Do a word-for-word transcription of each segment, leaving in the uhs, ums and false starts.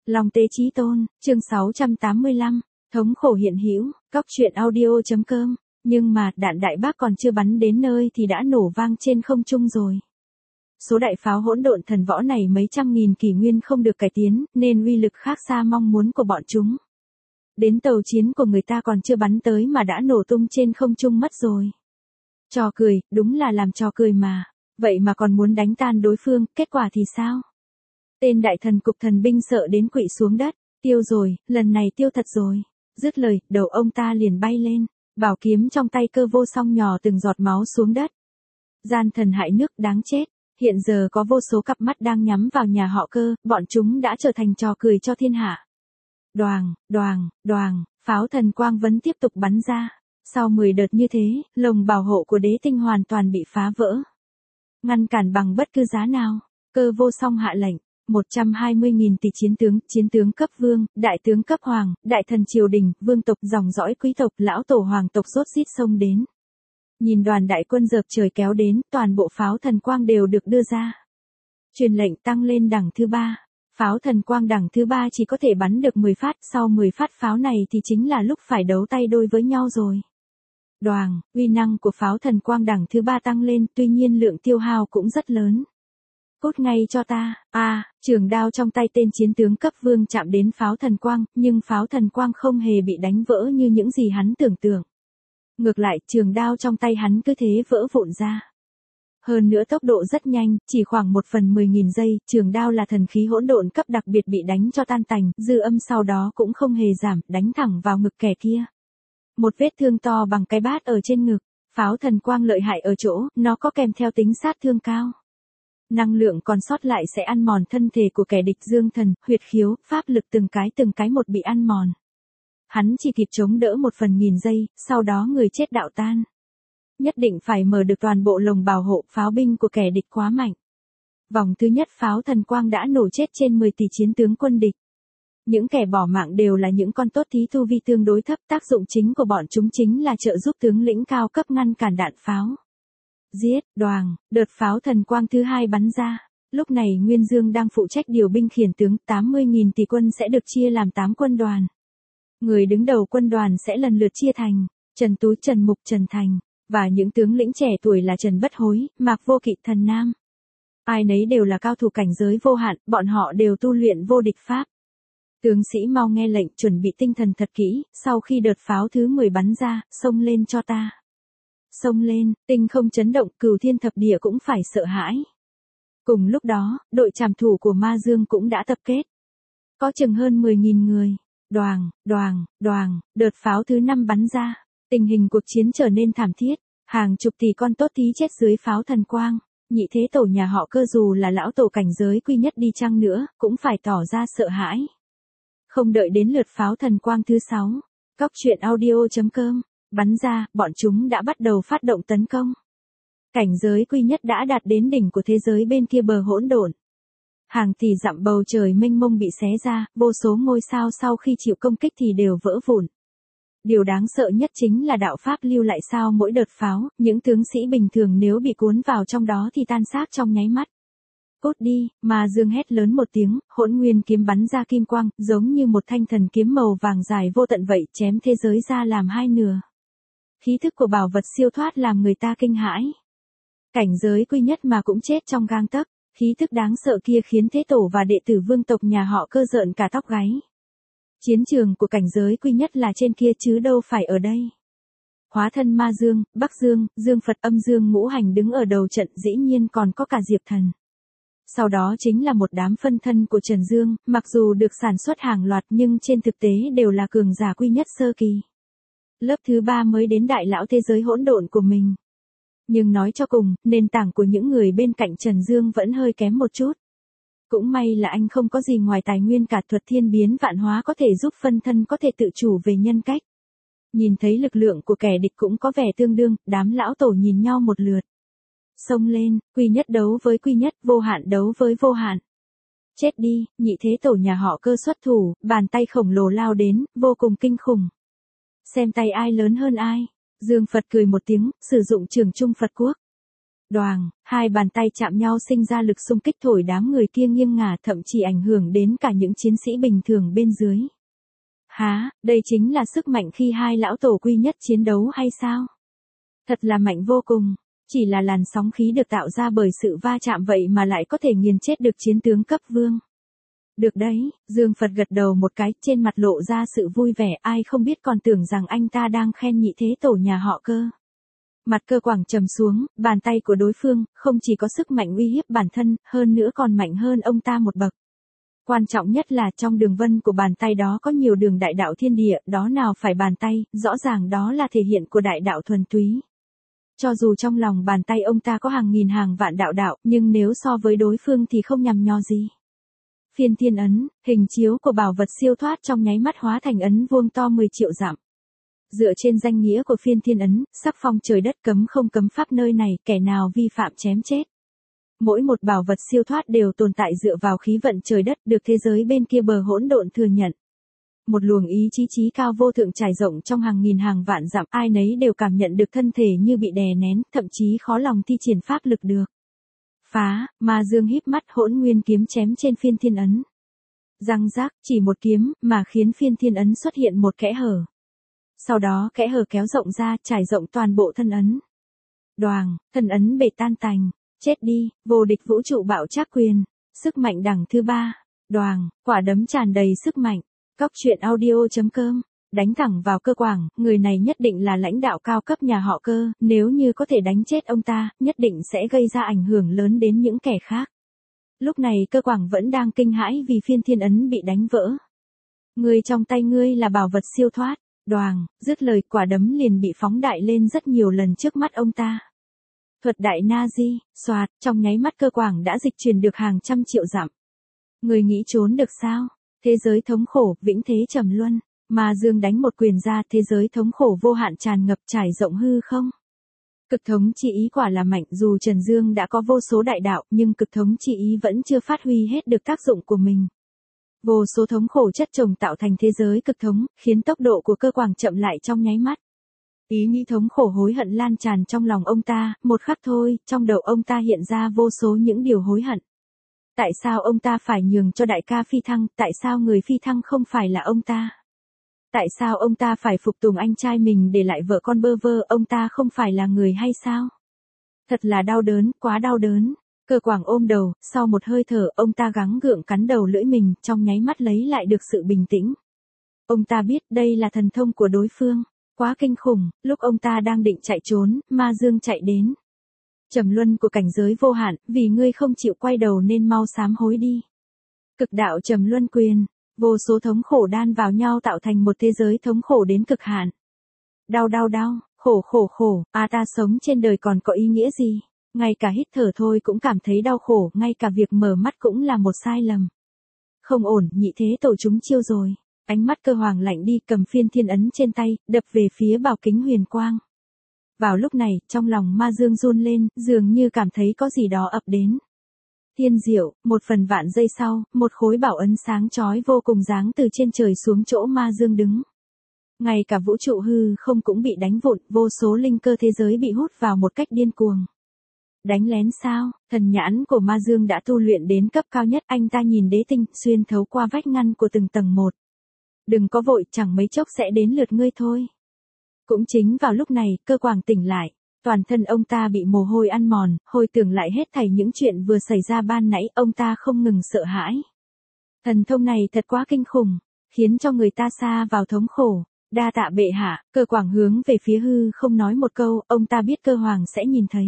Long Tế Chí Tôn, chương sáu trăm tám mươi lăm, thống khổ hiện hữu, cóc truyện audio.com, nhưng mà đạn đại bác còn chưa bắn đến nơi thì đã nổ vang trên không trung rồi. Số đại pháo hỗn độn thần võ này mấy trăm nghìn kỷ nguyên không được cải tiến, nên uy lực khác xa mong muốn của bọn chúng. Đến tàu chiến của người ta còn chưa bắn tới mà đã nổ tung trên không trung mất rồi. Trò cười, đúng là làm trò cười mà. Vậy mà còn muốn đánh tan đối phương, kết quả thì sao? Tên đại thần cục thần binh sợ đến quỵ xuống đất, tiêu rồi, lần này tiêu thật rồi. Dứt lời, đầu ông ta liền bay lên, bảo kiếm trong tay Cơ Vô Song nhỏ từng giọt máu xuống đất. Gian thần hại nước đáng chết, hiện giờ có vô số cặp mắt đang nhắm vào nhà họ Cơ, bọn chúng đã trở thành trò cười cho thiên hạ. Đoàng, đoàng, đoàng, pháo thần quang vẫn tiếp tục bắn ra. Sau mười đợt như thế, lồng bảo hộ của đế tinh hoàn toàn bị phá vỡ. Ngăn cản bằng bất cứ giá nào, Cơ Vô Song hạ lệnh, một trăm hai mươi nghìn tỷ chiến tướng, chiến tướng cấp vương, đại tướng cấp hoàng, đại thần triều đình, vương tộc dòng dõi quý tộc, lão tổ hoàng tộc rốt rít xông đến. Nhìn đoàn đại quân dợp trời kéo đến, toàn bộ pháo thần quang đều được đưa ra. Truyền lệnh tăng lên đẳng thứ ba. Pháo thần quang đẳng thứ ba chỉ có thể bắn được mười phát, sau mười phát pháo này thì chính là lúc phải đấu tay đôi với nhau rồi. Đoàng, uy năng của pháo thần quang đẳng thứ ba tăng lên, tuy nhiên lượng tiêu hao cũng rất lớn. Cút ngay cho ta, a à, trường đao trong tay tên chiến tướng cấp vương chạm đến pháo thần quang, nhưng pháo thần quang không hề bị đánh vỡ như những gì hắn tưởng tượng. Ngược lại, trường đao trong tay hắn cứ thế vỡ vụn ra. Hơn nữa tốc độ rất nhanh, chỉ khoảng một phần mười nghìn giây, trường đao là thần khí hỗn độn cấp đặc biệt bị đánh cho tan tành, dư âm sau đó cũng không hề giảm, đánh thẳng vào ngực kẻ kia. Một vết thương to bằng cái bát ở trên ngực, pháo thần quang lợi hại ở chỗ, nó có kèm theo tính sát thương cao. Năng lượng còn sót lại sẽ ăn mòn thân thể của kẻ địch dương thần, huyệt khiếu, pháp lực từng cái từng cái một bị ăn mòn. Hắn chỉ kịp chống đỡ một phần nghìn giây, sau đó người chết đạo tan. Nhất định phải mở được toàn bộ lồng bảo hộ, pháo binh của kẻ địch quá mạnh. Vòng thứ nhất pháo thần quang đã nổ chết trên mười tỷ chiến tướng quân địch. Những kẻ bỏ mạng đều là những con tốt thí tu vi tương đối thấp, tác dụng chính của bọn chúng chính là trợ giúp tướng lĩnh cao cấp ngăn cản đạn pháo. Giết, đoàng, đợt pháo thần quang thứ hai bắn ra. Lúc này Nguyên Dương đang phụ trách điều binh khiển tướng, tám mươi nghìn tỷ quân sẽ được chia làm tám quân đoàn. Người đứng đầu quân đoàn sẽ lần lượt chia thành Trần Tú, Trần Mục, Trần Thành, và những tướng lĩnh trẻ tuổi là Trần Bất Hối, Mạc Vô Kỵ, Thần Nam. Ai nấy đều là cao thủ cảnh giới vô hạn, bọn họ đều tu luyện vô địch pháp. Tướng sĩ mau nghe lệnh, chuẩn bị tinh thần thật kỹ, sau khi đợt pháo thứ mười bắn ra, xông lên cho ta. Xông lên, tinh không chấn động, cửu thiên thập địa cũng phải sợ hãi. Cùng lúc đó, đội trảm thủ của Ma Dương cũng đã tập kết. Có chừng hơn mười nghìn người. Đoàng, đoàng, đoàng, đợt pháo thứ năm bắn ra. Tình hình cuộc chiến trở nên thảm thiết. Hàng chục tỷ con tốt tí chết dưới pháo thần quang. Nhị thế tổ nhà họ Cơ dù là lão tổ cảnh giới quy nhất đi chăng nữa, cũng phải tỏ ra sợ hãi. Không đợi đến lượt pháo thần quang thứ sáu. Cóc truyện audio.com. Bắn ra, bọn chúng đã bắt đầu phát động tấn công. Cảnh giới quy nhất đã đạt đến đỉnh của thế giới bên kia bờ hỗn độn. Hàng tỷ dặm bầu trời mênh mông bị xé ra, vô số ngôi sao sau khi chịu công kích thì đều vỡ vụn. Điều đáng sợ nhất chính là đạo pháp lưu lại sau mỗi đợt pháo, những tướng sĩ bình thường nếu bị cuốn vào trong đó thì tan xác trong nháy mắt. Cút đi, Ma Dương hét lớn một tiếng, hỗn nguyên kiếm bắn ra kim quang, giống như một thanh thần kiếm màu vàng dài vô tận vậy, chém thế giới ra làm hai nửa. Khí thức của bảo vật siêu thoát làm người ta kinh hãi. Cảnh giới quy nhất mà cũng chết trong gang tấc, khí thức đáng sợ kia khiến thế tổ và đệ tử vương tộc nhà họ Cơ rợn cả tóc gáy. Chiến trường của cảnh giới quy nhất là trên kia chứ đâu phải ở đây. Hóa thân Ma Dương, Bắc Dương, Dương Phật, Âm Dương ngũ hành đứng ở đầu trận, dĩ nhiên còn có cả Diệp Thần. Sau đó chính là một đám phân thân của Trần Dương, mặc dù được sản xuất hàng loạt nhưng trên thực tế đều là cường giả quy nhất sơ kỳ. Lớp thứ ba mới đến đại lão thế giới hỗn độn của mình. Nhưng nói cho cùng, nền tảng của những người bên cạnh Trần Dương vẫn hơi kém một chút. Cũng may là anh không có gì ngoài tài nguyên cả thuật thiên biến vạn hóa có thể giúp phân thân có thể tự chủ về nhân cách. Nhìn thấy lực lượng của kẻ địch cũng có vẻ tương đương, đám lão tổ nhìn nhau một lượt. Xông lên, quy nhất đấu với quy nhất, vô hạn đấu với vô hạn. Chết đi, nhị thế tổ nhà họ Cơ xuất thủ, bàn tay khổng lồ lao đến, vô cùng kinh khủng. Xem tay ai lớn hơn ai. Dương Phật cười một tiếng, sử dụng trường trung Phật quốc. Đoàng, hai bàn tay chạm nhau sinh ra lực xung kích thổi đám người kia nghiêng ngả, thậm chí ảnh hưởng đến cả những chiến sĩ bình thường bên dưới. Há, đây chính là sức mạnh khi hai lão tổ quy nhất chiến đấu hay sao? Thật là mạnh vô cùng, chỉ là làn sóng khí được tạo ra bởi sự va chạm vậy mà lại có thể nghiền chết được chiến tướng cấp vương. Được đấy, Dương Phật gật đầu một cái, trên mặt lộ ra sự vui vẻ, ai không biết còn tưởng rằng anh ta đang khen nhị thế tổ nhà họ Cơ. Mặt Cơ Quảng trầm xuống, bàn tay của đối phương, không chỉ có sức mạnh uy hiếp bản thân, hơn nữa còn mạnh hơn ông ta một bậc. Quan trọng nhất là trong đường vân của bàn tay đó có nhiều đường đại đạo thiên địa, đó nào phải bàn tay, rõ ràng đó là thể hiện của đại đạo thuần túy. Cho dù trong lòng bàn tay ông ta có hàng nghìn hàng vạn đạo đạo, nhưng nếu so với đối phương thì không nhằm nho gì. Phiên thiên ấn, hình chiếu của bảo vật siêu thoát trong nháy mắt hóa thành ấn vuông to mười triệu dặm. Dựa trên danh nghĩa của phiên thiên ấn, sắc phong trời đất cấm không cấm pháp nơi này, kẻ nào vi phạm chém chết. Mỗi một bảo vật siêu thoát đều tồn tại dựa vào khí vận trời đất, được thế giới bên kia bờ hỗn độn thừa nhận. Một luồng ý chí chí cao vô thượng trải rộng trong hàng nghìn hàng vạn dặm, ai nấy đều cảm nhận được thân thể như bị đè nén, thậm chí khó lòng thi triển pháp lực được. Phá, Ma Dương híp mắt, hỗn nguyên kiếm chém trên phiên thiên ấn. Răng rác, chỉ một kiếm, mà khiến phiên thiên ấn xuất hiện một kẽ hở. Sau đó kẽ hở kéo rộng ra, trải rộng toàn bộ thân ấn. Đoàng, thân ấn bể tan tành. Chết đi, vô địch vũ trụ bạo trác quyền. Sức mạnh đẳng thứ ba. Đoàng, quả đấm tràn đầy sức mạnh. Cóc truyện audio chấm com. Đánh thẳng vào Cơ Quảng, người này nhất định là lãnh đạo cao cấp nhà họ Cơ, nếu như có thể đánh chết ông ta, nhất định sẽ gây ra ảnh hưởng lớn đến những kẻ khác. Lúc này Cơ Quảng vẫn đang kinh hãi vì phiên thiên ấn bị đánh vỡ. Người trong tay ngươi là bảo vật siêu thoát. Đoàng, dứt lời, quả đấm liền bị phóng đại lên rất nhiều lần trước mắt ông ta. Thuật đại Nazi, xoạt, trong nháy mắt Cơ Quảng đã dịch chuyển được hàng trăm triệu dặm. Người nghĩ trốn được sao? Thế giới thống khổ, vĩnh thế trầm luân. Ma Dương đánh một quyền ra, thế giới thống khổ vô hạn tràn ngập trải rộng hư không. Cực thống chi ý quả là mạnh, dù Trần Dương đã có vô số đại đạo, nhưng cực thống chi ý vẫn chưa phát huy hết được tác dụng của mình. Vô số thống khổ chất chồng tạo thành thế giới cực thống, khiến tốc độ của Cơ Quảng chậm lại trong nháy mắt. Ý nghĩ thống khổ hối hận lan tràn trong lòng ông ta, một khắc thôi, trong đầu ông ta hiện ra vô số những điều hối hận. Tại sao ông ta phải nhường cho đại ca phi thăng, tại sao người phi thăng không phải là ông ta? Tại sao ông ta phải phục tùng anh trai mình để lại vợ con bơ vơ, ông ta không phải là người hay sao? Thật là đau đớn, quá đau đớn. Cơ Quảng ôm đầu, sau một hơi thở, ông ta gắng gượng cắn đầu lưỡi mình, trong nháy mắt lấy lại được sự bình tĩnh. Ông ta biết đây là thần thông của đối phương, quá kinh khủng, lúc ông ta đang định chạy trốn, Ma Dương chạy đến. Trầm luân của cảnh giới vô hạn, vì ngươi không chịu quay đầu nên mau sám hối đi. Cực đạo trầm luân quyền, vô số thống khổ đan vào nhau tạo thành một thế giới thống khổ đến cực hạn. Đau đau đau, khổ khổ khổ, à ta sống trên đời còn có ý nghĩa gì? Ngay cả hít thở thôi cũng cảm thấy đau khổ, ngay cả việc mở mắt cũng là một sai lầm. Không ổn, nhị thế tổ chúng chiêu rồi. Ánh mắt Cơ Hoàng lạnh đi, cầm phiên thiên ấn trên tay, đập về phía bảo kính huyền quang. Vào lúc này, trong lòng Ma Dương run lên, dường như cảm thấy có gì đó ập đến. Thiên diệu, một phần vạn giây sau, một khối bảo ấn sáng chói vô cùng giáng từ trên trời xuống chỗ Ma Dương đứng. Ngay cả vũ trụ hư không cũng bị đánh vụn, vô số linh cơ thế giới bị hút vào một cách điên cuồng. Đánh lén sao? Thần nhãn của Ma Dương đã tu luyện đến cấp cao nhất, anh ta nhìn đế tinh, xuyên thấu qua vách ngăn của từng tầng một. Đừng có vội, chẳng mấy chốc sẽ đến lượt ngươi thôi. Cũng chính vào lúc này, Cơ Quảng tỉnh lại. Toàn thân ông ta bị mồ hôi ăn mòn, hồi tưởng lại hết thảy những chuyện vừa xảy ra ban nãy, ông ta không ngừng sợ hãi. Thần thông này thật quá kinh khủng, khiến cho người ta xa vào thống khổ. Đa tạ bệ hạ. Cơ Quảng hướng về phía hư không nói một câu, ông ta biết Cơ Hoàng sẽ nhìn thấy.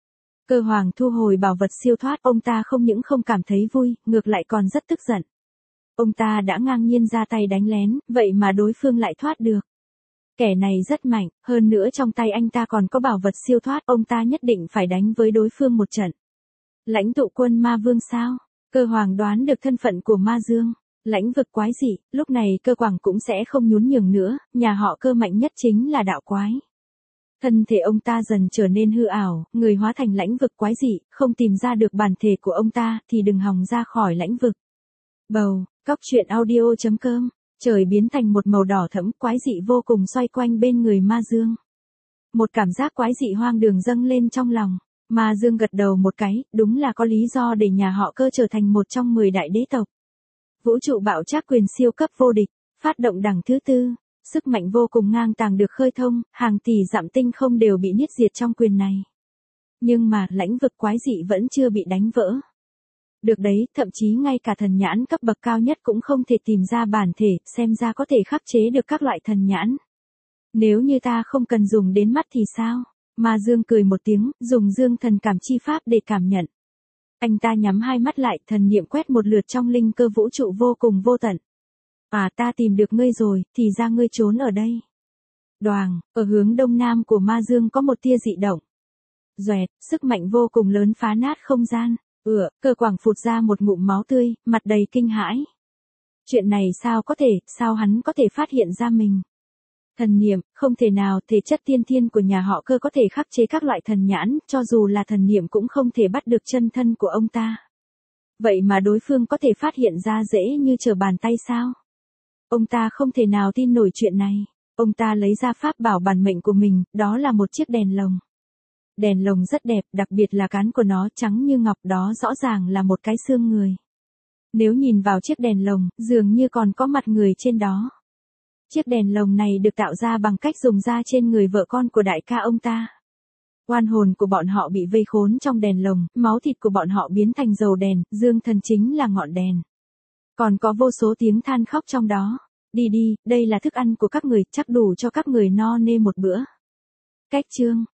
Cơ Hoàng thu hồi bảo vật siêu thoát, ông ta không những không cảm thấy vui, ngược lại còn rất tức giận. Ông ta đã ngang nhiên ra tay đánh lén, vậy mà đối phương lại thoát được. Kẻ này rất mạnh, hơn nữa trong tay anh ta còn có bảo vật siêu thoát, ông ta nhất định phải đánh với đối phương một trận. Lãnh tụ quân Ma Vương sao? Cơ Hoàng đoán được thân phận của Ma Dương. Lãnh vực quái dị, lúc này Cơ Quảng cũng sẽ không nhún nhường nữa, nhà họ Cơ mạnh nhất chính là đạo quái. Thân thể ông ta dần trở nên hư ảo, người hóa thành lãnh vực quái dị, không tìm ra được bản thể của ông ta thì đừng hòng ra khỏi lãnh vực. Bầu, cóc truyện audio chấm com, trời biến thành một màu đỏ thẫm, quái dị vô cùng xoay quanh bên người Ma Dương. Một cảm giác quái dị hoang đường dâng lên trong lòng. Ma Dương gật đầu một cái, đúng là có lý do để nhà họ Cơ trở thành một trong mười đại đế tộc. Vũ trụ bạo trác quyền siêu cấp vô địch, phát động đẳng thứ tư, sức mạnh vô cùng ngang tàng được khơi thông, hàng tỷ dặm tinh không đều bị niết diệt trong quyền này. Nhưng mà, lãnh vực quái dị vẫn chưa bị đánh vỡ. Được đấy, thậm chí ngay cả thần nhãn cấp bậc cao nhất cũng không thể tìm ra bản thể, xem ra có thể khắc chế được các loại thần nhãn. Nếu như ta không cần dùng đến mắt thì sao? Ma Dương cười một tiếng, dùng dương thần cảm chi pháp để cảm nhận. Anh ta nhắm hai mắt lại, thần niệm quét một lượt trong linh cơ vũ trụ vô cùng vô tận. À, ta tìm được ngươi rồi, thì ra ngươi trốn ở đây. Đoàng, ở hướng đông nam của Ma Dương có một tia dị động. Doẹt, sức mạnh vô cùng lớn phá nát không gian. Ựa, Cơ Quảng phụt ra một ngụm máu tươi, mặt đầy kinh hãi. Chuyện này sao có thể, sao hắn có thể phát hiện ra mình? Thần niệm, không thể nào, thể chất tiên thiên của nhà họ Cơ có thể khắc chế các loại thần nhãn, cho dù là thần niệm cũng không thể bắt được chân thân của ông ta. Vậy mà đối phương có thể phát hiện ra dễ như trở bàn tay sao? Ông ta không thể nào tin nổi chuyện này. Ông ta lấy ra pháp bảo bản mệnh của mình, đó là một chiếc đèn lồng. Đèn lồng rất đẹp, đặc biệt là cán của nó trắng như ngọc, đó rõ ràng là một cái xương người. Nếu nhìn vào chiếc đèn lồng, dường như còn có mặt người trên đó. Chiếc đèn lồng này được tạo ra bằng cách dùng da trên người vợ con của đại ca ông ta. Oan hồn của bọn họ bị vây khốn trong đèn lồng, máu thịt của bọn họ biến thành dầu đèn, dương thần chính là ngọn đèn. Còn có vô số tiếng than khóc trong đó. Đi đi, đây là thức ăn của các người, chắc đủ cho các người no nê một bữa. Cách chương